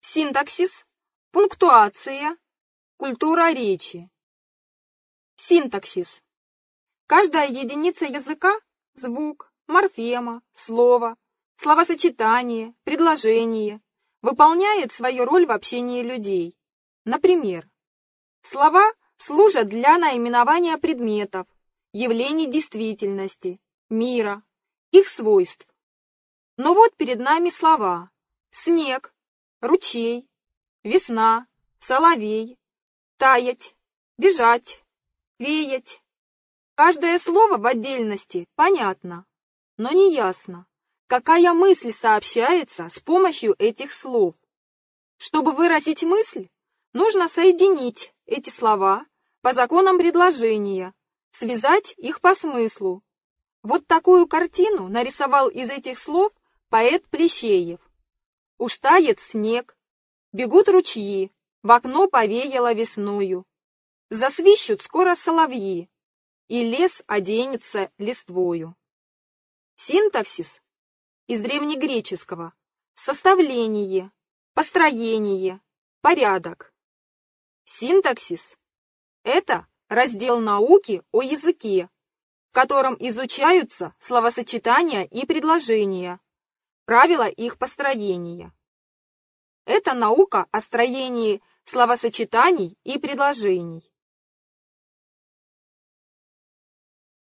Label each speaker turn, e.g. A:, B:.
A: синтаксис, пунктуация, культура речи. Синтаксис. Каждая единица языка – звук, морфема, слово, словосочетание, предложение – выполняет свою роль в общении людей. Например, слова служат для наименования предметов, явлений действительности, мира, их свойств. Но вот перед нами слова: снег, ручей, весна, соловей, таять, бежать, веять. Каждое слово в отдельности понятно, но не ясно, какая мысль сообщается с помощью этих слов. Чтобы выразить мысль, нужно соединить эти слова по законам предложения, связать их по смыслу. Вот такую картину нарисовал из этих слов поэт Плещеев. Уж тает снег, бегут ручьи, в окно повеяло весною. Засвищут скоро соловьи, и лес оденется листвою. Синтаксис из древнегреческого – составление, построение, порядок. Синтаксис – это раздел науки о языке, в котором изучаются словосочетания и предложения, правила их построения. Это наука о строении словосочетаний и предложений.